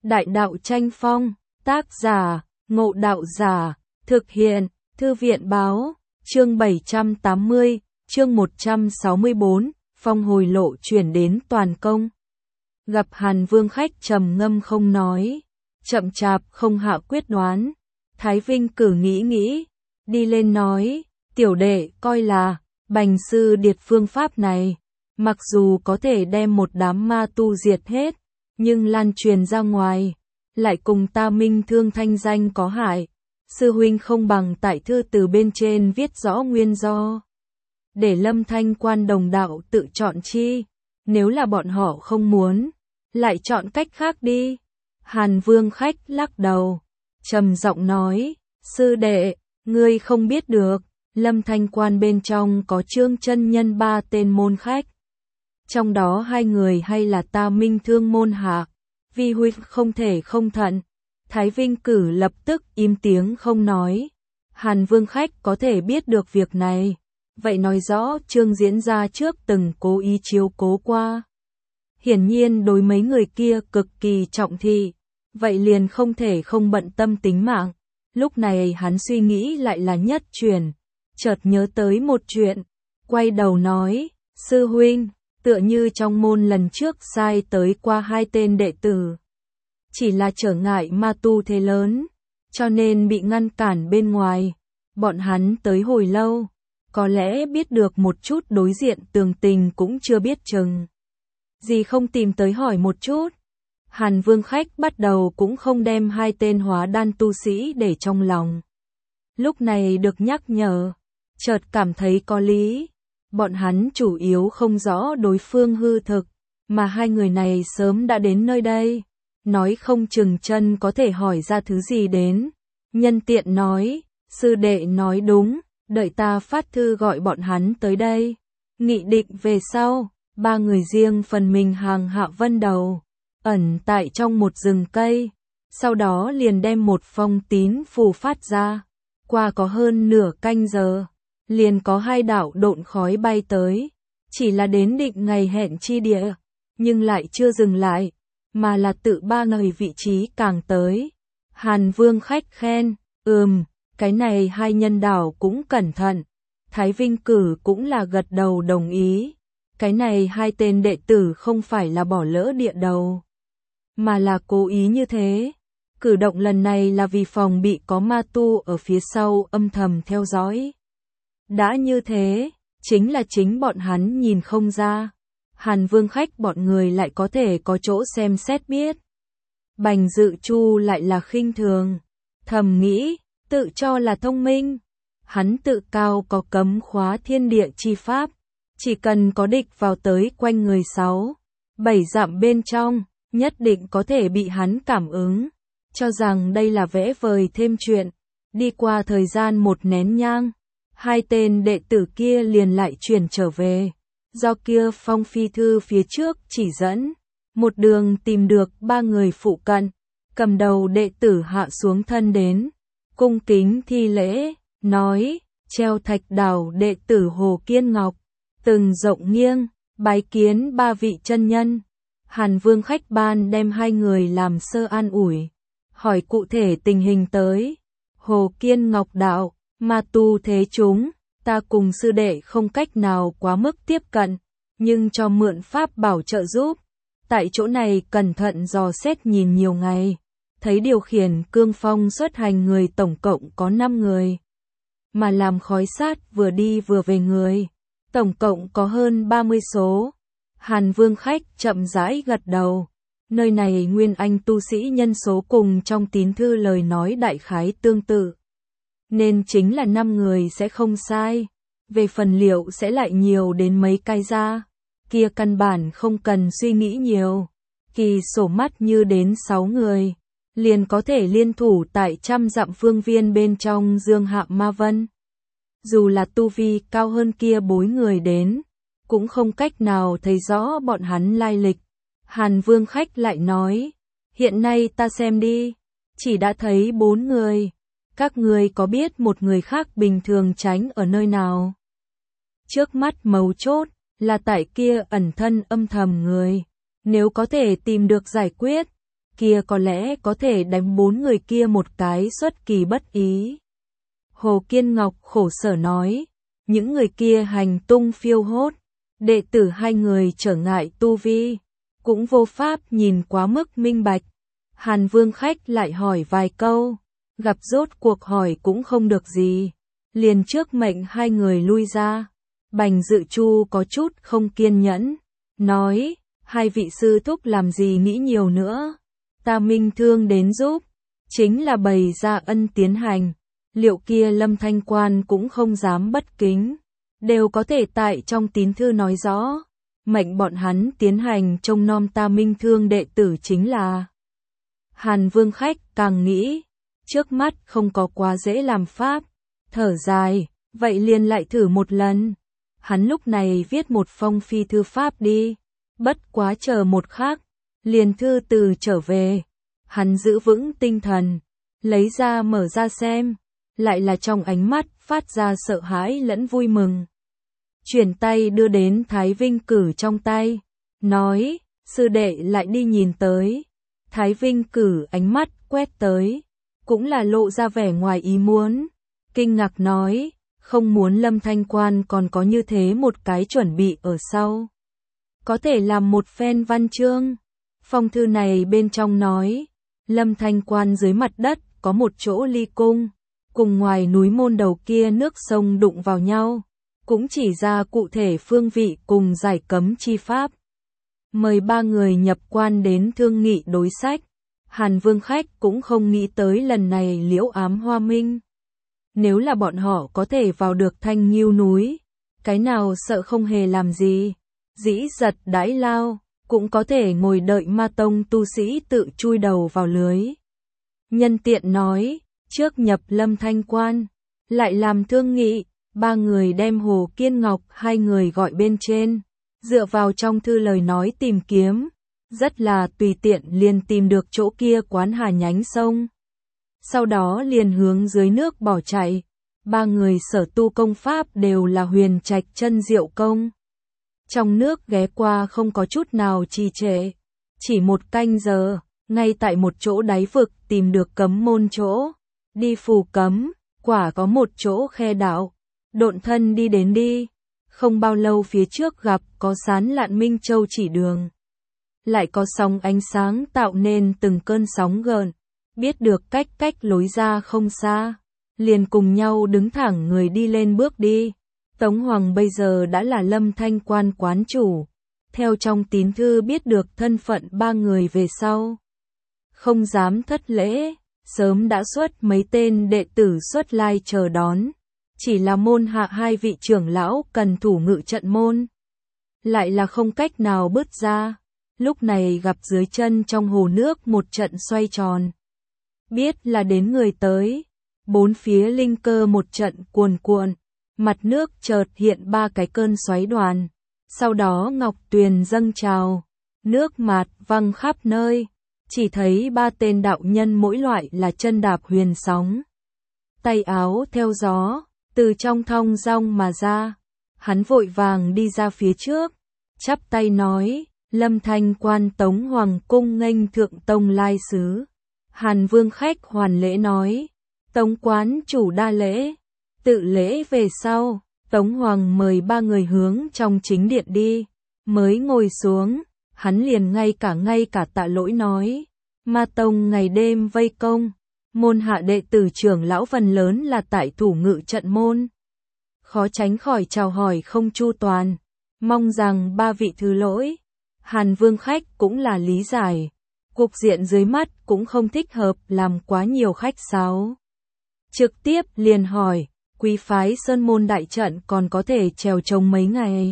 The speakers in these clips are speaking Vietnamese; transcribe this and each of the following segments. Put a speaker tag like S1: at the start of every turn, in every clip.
S1: Đại đạo tranh phong, tác giả, Ngộ Đạo Giả, thực hiện, Thư viện báo, chương 780, chương 164, phong hồi lộ chuyển đến toàn công. Gặp Hàn Vương khách trầm ngâm không nói, chậm chạp không hạ quyết đoán. Thái Vinh Cử nghĩ, đi lên nói, tiểu đệ coi là, Bành sư điệt phương pháp này, mặc dù có thể đem một đám ma tu diệt hết, nhưng lan truyền ra ngoài, lại cùng ta minh thương thanh danh có hại. Sư huynh không bằng tại thư từ bên trên viết rõ nguyên do, để Lâm Thanh quan đồng đạo tự chọn chi, nếu là bọn họ không muốn, lại chọn cách khác đi. Hàn Vương khách lắc đầu, trầm giọng nói, sư đệ, ngươi không biết được, Lâm Thanh quan bên trong có Trương chân nhân 3 tên môn khách. Trong đó 2 người hay là ta minh thương môn hạ, vi huynh không thể không thận. Thái Vinh Cử lập tức im tiếng không nói. Hàn Vương khách có thể biết được việc này, vậy nói rõ Trương diễn ra trước từng cố ý chiếu cố qua. Hiển nhiên đối mấy người kia cực kỳ trọng thị, vậy liền không thể không bận tâm tính mạng. Lúc này hắn suy nghĩ lại là nhất chuyển, chợt nhớ tới một chuyện, quay đầu nói, sư huynh, tựa như trong môn lần trước sai tới qua 2 tên đệ tử. Chỉ là trở ngại ma tu thế lớn, cho nên bị ngăn cản bên ngoài. Bọn hắn tới hồi lâu, có lẽ biết được một chút đối diện tường tình cũng chưa biết chừng. Gì không tìm tới hỏi một chút. Hàn Vương khách bắt đầu cũng không đem 2 tên hóa đan tu sĩ để trong lòng. Lúc này được nhắc nhở, chợt cảm thấy có lý. Bọn hắn chủ yếu không rõ đối phương hư thực, mà 2 người này sớm đã đến nơi đây. Nói không chừng chân có thể hỏi ra thứ gì đến. Nhân tiện nói, sư đệ nói đúng, đợi ta phát thư gọi bọn hắn tới đây. Nghị định về sau, 3 người riêng phần mình hàng hạ vân đầu, ẩn tại trong một rừng cây. Sau đó liền đem một phong tín phù phát ra. Qua có hơn nửa canh giờ, liền có 2 đạo độn khói bay tới. Chỉ là đến định ngày hẹn chi địa, nhưng lại chưa dừng lại, mà là tự 3 người vị trí càng tới. Hàn Vương khách khen, cái này 2 nhân đảo cũng cẩn thận. Thái Vinh Cử cũng là gật đầu đồng ý. Cái này 2 tên đệ tử không phải là bỏ lỡ địa đầu, mà là cố ý như thế. Cử động lần này là vì phòng bị có ma tu ở phía sau âm thầm theo dõi. Đã như thế, chính là chính bọn hắn nhìn không ra. Hàn Vương khách bọn người lại có thể có chỗ xem xét biết. Bành Dự Chu lại là khinh thường, thầm nghĩ, tự cho là thông minh. Hắn tự cao có cấm khóa thiên địa chi pháp, chỉ cần có địch vào tới quanh người 6-7 dặm bên trong, nhất định có thể bị hắn cảm ứng. Cho rằng đây là vẽ vời thêm chuyện. Đi qua thời gian 1 nén nhang, 2 tên đệ tử kia liền lại chuyển trở về. Do kia phong phi thư phía trước chỉ dẫn, một đường tìm được 3 người phụ cận, cầm đầu đệ tử hạ xuống thân đến, cung kính thi lễ, nói, treo thạch đảo đệ tử Hồ Kiên Ngọc, từng rộng nghiêng, bái kiến 3 vị chân nhân. Hàn Vương khách ban đem 2 người làm sơ an ủi, hỏi cụ thể tình hình tới. Hồ Kiên Ngọc đạo, ma tu thế chúng, ta cùng sư đệ không cách nào quá mức tiếp cận, nhưng cho mượn pháp bảo trợ giúp. Tại chỗ này cẩn thận dò xét nhìn nhiều ngày, thấy điều khiển cương phong xuất hành người tổng cộng có 5 người, mà làm khói sát vừa đi vừa về người, tổng cộng có hơn 30 số. Hàn Vương khách chậm rãi gật đầu, nơi này nguyên anh tu sĩ nhân số cùng trong tín thư lời nói đại khái tương tự, nên chính là 5 người sẽ không sai. Về phần liệu sẽ lại nhiều đến mấy cái ra, kia căn bản không cần suy nghĩ nhiều. Kỳ sổ mắt như đến 6 người, liền có thể liên thủ tại 100 dặm phương viên bên trong Dương Hạ Ma Vân. Dù là tu vi cao hơn kia 4 người đến, cũng không cách nào thấy rõ bọn hắn lai lịch. Hàn Vương khách lại nói, hiện nay ta xem đi, chỉ đã thấy 4 người. Các người có biết một người khác bình thường tránh ở nơi nào? Trước mắt mấu chốt là tại kia ẩn thân âm thầm người, nếu có thể tìm được giải quyết, kia có lẽ có thể đánh 4 người kia một cái xuất kỳ bất ý. Hồ Kiên Ngọc khổ sở nói, những người kia hành tung phiêu hốt, đệ tử 2 người trở ngại tu vi, cũng vô pháp nhìn quá mức minh bạch. Hàn Vương Khách lại hỏi vài câu, gặp rốt cuộc hỏi cũng không được gì, liền trước mệnh 2 người lui ra. Bành Dự Chu có chút không kiên nhẫn, nói, 2 vị sư thúc làm gì nghĩ nhiều nữa, ta Minh Thương đến giúp, chính là bày ra ân tiến hành, liệu kia Lâm Thanh Quan cũng không dám bất kính, đều có thể tại trong tín thư nói rõ, mệnh bọn hắn tiến hành trông nom ta Minh Thương đệ tử chính là. Hàn Vương Khách càng nghĩ, trước mắt không có quá dễ làm pháp, thở dài, vậy liền lại thử một lần. Hắn lúc này viết một phong phi thư pháp đi, bất quá chờ một khắc, liền thư từ trở về. Hắn giữ vững tinh thần, lấy ra mở ra xem, lại là trong ánh mắt phát ra sợ hãi lẫn vui mừng. Chuyển tay đưa đến Thái Vinh Cử trong tay, nói, sư đệ lại đi nhìn tới. Thái Vinh Cử ánh mắt quét tới, cũng là lộ ra vẻ ngoài ý muốn, kinh ngạc nói, không muốn Lâm Thanh Quan còn có như thế một cái chuẩn bị ở sau. Có thể làm một phen văn chương. Phong thư này bên trong nói, Lâm Thanh Quan dưới mặt đất có một chỗ ly cung, cùng ngoài núi môn đầu kia nước sông đụng vào nhau, cũng chỉ ra cụ thể phương vị cùng giải cấm chi pháp. Mời 3 người nhập quan đến thương nghị đối sách. Hàn Vương Khách cũng không nghĩ tới lần này liễu ám hoa minh. Nếu là bọn họ có thể vào được Thanh Nghiêu núi, cái nào sợ không hề làm gì, dĩ giật đãi lao, cũng có thể ngồi đợi ma tông tu sĩ tự chui đầu vào lưới. Nhân tiện nói, trước nhập Lâm Thanh Quan, lại làm thương nghị, 3 người đem Hồ Kiên Ngọc 2 người gọi bên trên, dựa vào trong thư lời nói tìm kiếm, rất là tùy tiện liền tìm được chỗ kia quán hà nhánh sông. Sau đó liền hướng dưới nước bỏ chạy, 3 người sở tu công pháp đều là huyền trạch chân diệu công. Trong nước ghé qua không có chút nào trì trệ, chỉ 1 canh giờ, ngay tại một chỗ đáy vực tìm được cấm môn chỗ, đi phù cấm, quả có một chỗ khe đạo, độn thân đi đến đi, không bao lâu phía trước gặp có Sán Lạn Minh Châu chỉ đường. Lại có sóng ánh sáng tạo nên từng cơn sóng gợn, biết được cách lối ra không xa, liền cùng nhau đứng thẳng người đi lên bước đi. Tống Hoàng bây giờ đã là Lâm Thanh Quan quán chủ, theo trong tín thư biết được thân phận 3 người về sau. Không dám thất lễ, sớm đã xuất mấy tên đệ tử xuất lai chờ đón, chỉ là môn hạ 2 vị trưởng lão cần thủ ngự trận môn. Lại là không cách nào bước ra, lúc này gặp dưới chân trong hồ nước một trận xoay tròn. Biết là đến người tới, 4 phía linh cơ một trận cuồn cuộn, mặt nước chợt hiện 3 cái cơn xoáy đoàn, sau đó ngọc tuyền dâng trào, nước mạt văng khắp nơi, chỉ thấy 3 tên đạo nhân mỗi loại là chân đạp huyền sóng. Tay áo theo gió, từ trong thong dong mà ra, hắn vội vàng đi ra phía trước, chắp tay nói, Lâm Thanh Quan Tống Hoàng cung nghênh thượng tông lai sứ. Hàn Vương Khách hoàn lễ nói, Tống quán chủ đa lễ, tự lễ về sau, Tống Hoàng mời 3 người hướng trong chính điện đi, mới ngồi xuống, hắn liền ngay cả tạ lỗi nói, ma tông ngày đêm vây công, môn hạ đệ tử trưởng lão phần lớn là tại thủ ngự trận môn. Khó tránh khỏi chào hỏi không chu toàn, mong rằng 3 vị thứ lỗi. Hàn Vương Khách cũng là lý giải, cục diện dưới mắt cũng không thích hợp làm quá nhiều khách sáo. Trực tiếp liền hỏi, quý phái Sơn Môn đại trận còn có thể trèo trống mấy ngày?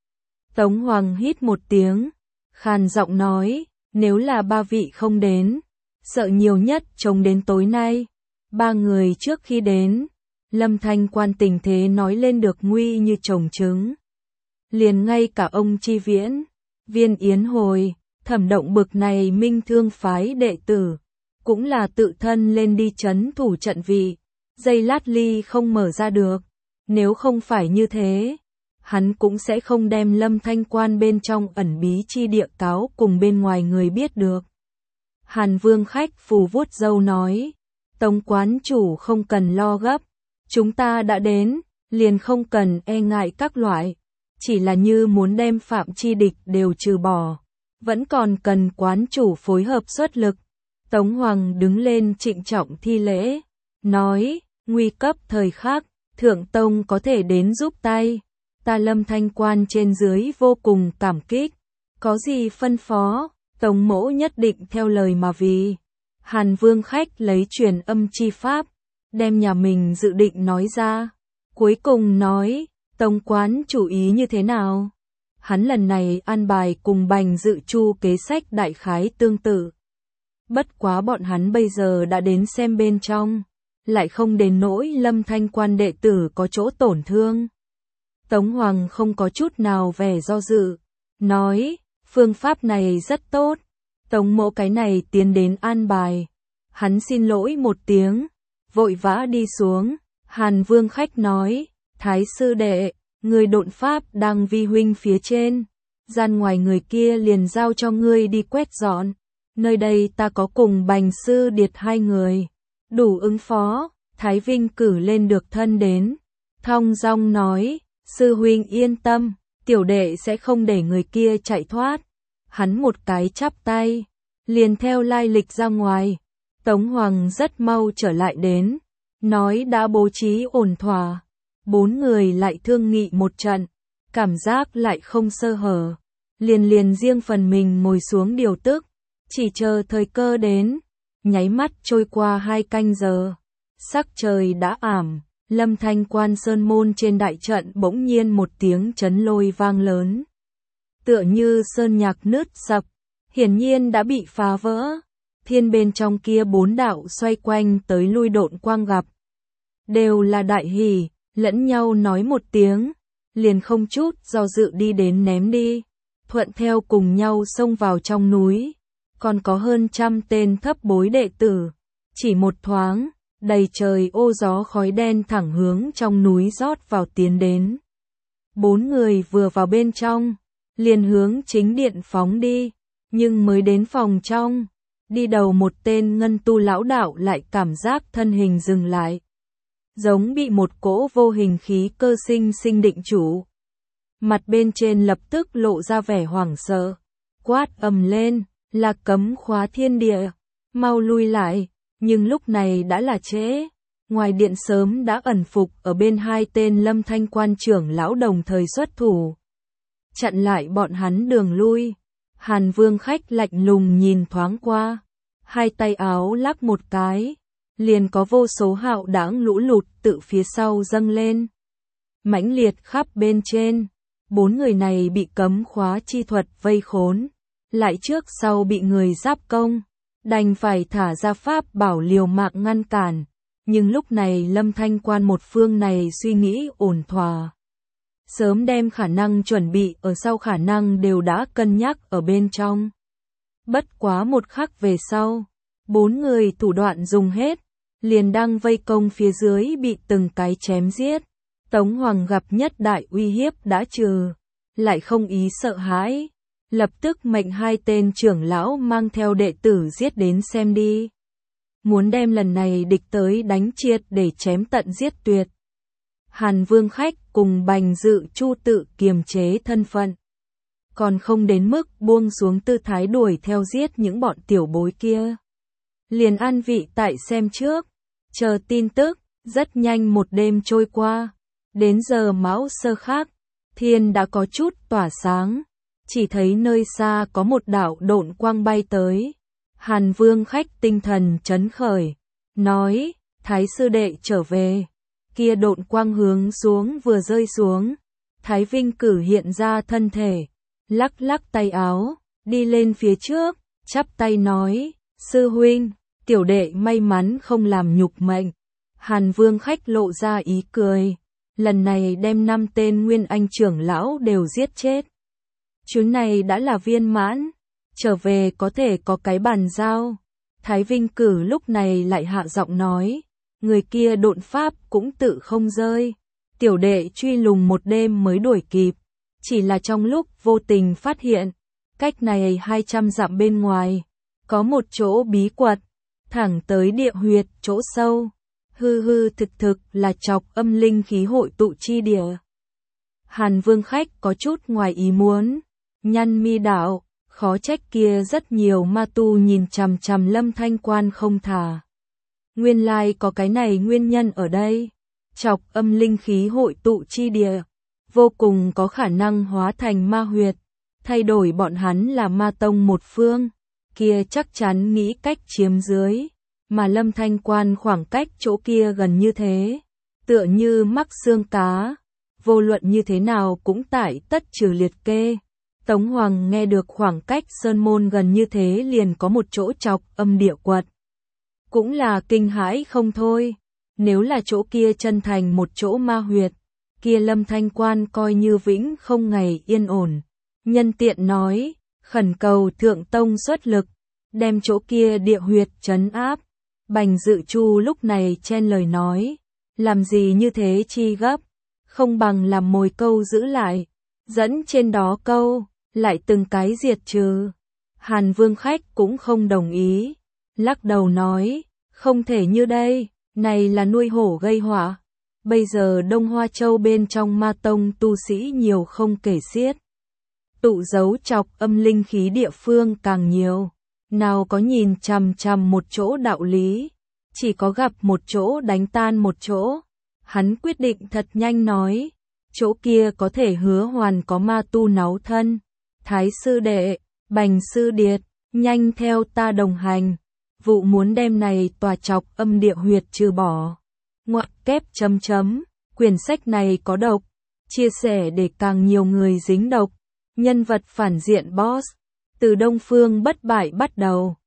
S1: Tống Hoàng hít một tiếng, khàn giọng nói, nếu là 3 vị không đến, sợ nhiều nhất trông đến tối nay. 3 người trước khi đến, Lâm Thanh Quan tình thế nói lên được nguy như trồng trứng. Liền ngay cả ông Chi Viễn, Viên Yến Hồi, Thẩm Động bực này Minh Thương phái đệ tử, cũng là tự thân lên đi trấn thủ trận vị, dây lát ly không mở ra được. Nếu không phải như thế, hắn cũng sẽ không đem Lâm Thanh Quan bên trong ẩn bí chi địa cáo cùng bên ngoài người biết được. Hàn Vương khách phù vuốt râu nói, Tống quán chủ không cần lo gấp, chúng ta đã đến, liền không cần e ngại các loại, chỉ là như muốn đem Phạm Chi Địch đều trừ bỏ, vẫn còn cần quán chủ phối hợp xuất lực. Tống Hoàng đứng lên trịnh trọng thi lễ, nói, nguy cấp thời khắc, Thượng Tông có thể đến giúp tay, ta Lâm Thanh Quan trên dưới vô cùng cảm kích, có gì phân phó, Tống mỗ nhất định theo lời mà vì. Hàn Vương khách lấy truyền âm chi pháp, đem nhà mình dự định nói ra, cuối cùng nói, Tống quán chủ ý như thế nào? Hắn lần này an bài cùng Bành Dự Chu kế sách đại khái tương tự. Bất quá bọn hắn bây giờ đã đến xem bên trong, lại không đến nỗi Lâm Thanh Quan đệ tử có chỗ tổn thương. Tống Hoàng không có chút nào vẻ do dự, nói, phương pháp này rất tốt, Tống mỗ cái này tiến đến an bài. Hắn xin lỗi một tiếng, vội vã đi xuống. Hàn Vương khách nói, Thái sư đệ, người độn pháp đang vi huynh phía trên, gian ngoài người kia liền giao cho ngươi đi quét dọn. Nơi đây ta có cùng Bành sư điệt hai người, đủ ứng phó. Thái Vinh cử lên được thân đến, thong dong nói, sư huynh yên tâm, tiểu đệ sẽ không để người kia chạy thoát. Hắn một cái chắp tay, liền theo lai lịch ra ngoài. Tống Hoàng rất mau trở lại đến, nói đã bố trí ổn thỏa. Bốn người lại thương nghị một trận, cảm giác lại không sơ hở, liền riêng phần mình ngồi xuống điều tức, chỉ chờ thời cơ đến. Nháy mắt trôi qua 2 canh giờ, sắc trời đã ảm, Lâm Thanh Quan sơn môn trên đại trận bỗng nhiên một tiếng chấn lôi vang lớn, tựa như sơn nhạc nứt sập, hiển nhiên đã bị phá vỡ. Thiên bên trong kia 4 đạo xoay quanh tới lui độn quang gặp, đều là đại hỉ, lẫn nhau nói một tiếng, liền không chút do dự đi đến ném đi, thuận theo cùng nhau xông vào trong núi. Còn có hơn 100 tên thấp bối đệ tử, chỉ một thoáng, đầy trời ô gió khói đen thẳng hướng trong núi rót vào tiến đến. 4 người vừa vào bên trong, liền hướng chính điện phóng đi, nhưng mới đến phòng trong, đi đầu một tên ngân tu lão đạo lại cảm giác thân hình dừng lại, giống bị một cỗ vô hình khí cơ sinh định chủ. Mặt bên trên lập tức lộ ra vẻ hoảng sợ, quát ầm lên, là cấm khóa thiên địa, mau lui lại. Nhưng lúc này đã là trễ, ngoài điện sớm đã ẩn phục ở bên 2 tên Lâm Thanh Quan trưởng lão đồng thời xuất thủ, chặn lại bọn hắn đường lui. Hàn Vương khách lạnh lùng nhìn thoáng qua, 2 tay áo lắc một cái, liền có vô số hạo đãng lũ lụt tự phía sau dâng lên, mãnh liệt khắp bên trên. 4 người này bị cấm khóa chi thuật vây khốn, lại trước sau bị người giáp công, đành phải thả ra pháp bảo liều mạng ngăn cản. Nhưng lúc này Lâm Thanh Quan một phương này suy nghĩ ổn thỏa, sớm đem khả năng chuẩn bị ở sau khả năng đều đã cân nhắc ở bên trong. Bất quá một khắc về sau, 4 người thủ đoạn dùng hết, liền đang vây công phía dưới bị từng cái chém giết. Tống Hoàng gặp nhất đại uy hiếp đã trừ, lại không ý sợ hãi, lập tức mệnh 2 tên trưởng lão mang theo đệ tử giết đến xem đi. Muốn đem lần này địch tới đánh triệt để chém tận giết tuyệt. Hàn Vương khách cùng Bành Dự Chu tự kiềm chế thân phận, còn không đến mức buông xuống tư thái đuổi theo giết những bọn tiểu bối kia. Liền an vị tại xem trước, chờ tin tức. Rất nhanh một đêm trôi qua, đến giờ mão sơ khác, thiên đã có chút tỏa sáng, chỉ thấy nơi xa có một đạo độn quang bay tới. Hàn Vương khách tinh thần chấn khởi, nói, Thái sư đệ trở về. Kia độn quang hướng xuống vừa rơi xuống, Thái Vinh cử hiện ra thân thể, lắc lắc tay áo, đi lên phía trước, chắp tay nói, sư huynh, tiểu đệ may mắn không làm nhục mệnh. Hàn Vương khách lộ ra ý cười, lần này đem 5 tên Nguyên Anh trưởng lão đều giết chết. Chuyến này đã là viên mãn, trở về có thể có cái bàn giao. Thái Vinh cử lúc này lại hạ giọng nói, người kia độn pháp cũng tự không rơi, tiểu đệ truy lùng một đêm mới đuổi kịp, chỉ là trong lúc vô tình phát hiện, cách này 200 dặm bên ngoài, có một chỗ bí quật, thẳng tới địa huyệt chỗ sâu. Thực là chọc âm linh khí hội tụ chi địa. Hàn Vương Khách có chút ngoài ý muốn, nhăn mi đạo, khó trách kia rất nhiều ma tu nhìn chằm chằm Lâm Thanh Quan không thả. Nguyên lai có cái này nguyên nhân ở đây. Chọc âm linh khí hội tụ chi địa, vô cùng có khả năng hóa thành ma huyệt, thay đổi bọn hắn là ma tông một phương, kia chắc chắn nghĩ cách chiếm dưới, mà Lâm Thanh Quan khoảng cách chỗ kia gần như thế, tựa như mắc xương cá, vô luận như thế nào cũng tải tất trừ liệt kê. Tống Hoàng nghe được khoảng cách sơn môn gần như thế liền có một chỗ chọc âm địa quật. Cũng là kinh hãi không thôi, nếu là chỗ kia chân thành một chỗ ma huyệt, kia Lâm Thanh Quan coi như vĩnh không ngày yên ổn. Nhân tiện nói, khẩn cầu Thượng Tông xuất lực, đem chỗ kia địa huyệt trấn áp. Bành Dự Chu lúc này chen lời nói, làm gì như thế chi gấp, không bằng làm mồi câu giữ lại, dẫn trên đó câu, lại từng cái diệt trừ. Hàn Vương Khách cũng không đồng ý, lắc đầu nói, không thể như đây, này là nuôi hổ gây họa. Bây giờ Đông Hoa Châu bên trong ma tông tu sĩ nhiều không kể xiết. Tụ giấu chọc âm linh khí địa phương càng nhiều, nào có nhìn chằm chằm một chỗ đạo lý, chỉ có gặp một chỗ đánh tan một chỗ. Hắn quyết định thật nhanh nói, chỗ kia có thể hứa hoàn có ma tu náu thân. Thái sư đệ, Bành sư điệt, nhanh theo ta đồng hành, vụ muốn đem này tòa chọc âm địa huyệt trừ bỏ. Ngoặc kép chấm chấm, quyển sách này có độc, chia sẻ để càng nhiều người dính độc. Nhân vật phản diện boss, từ Đông Phương bất bại bắt đầu.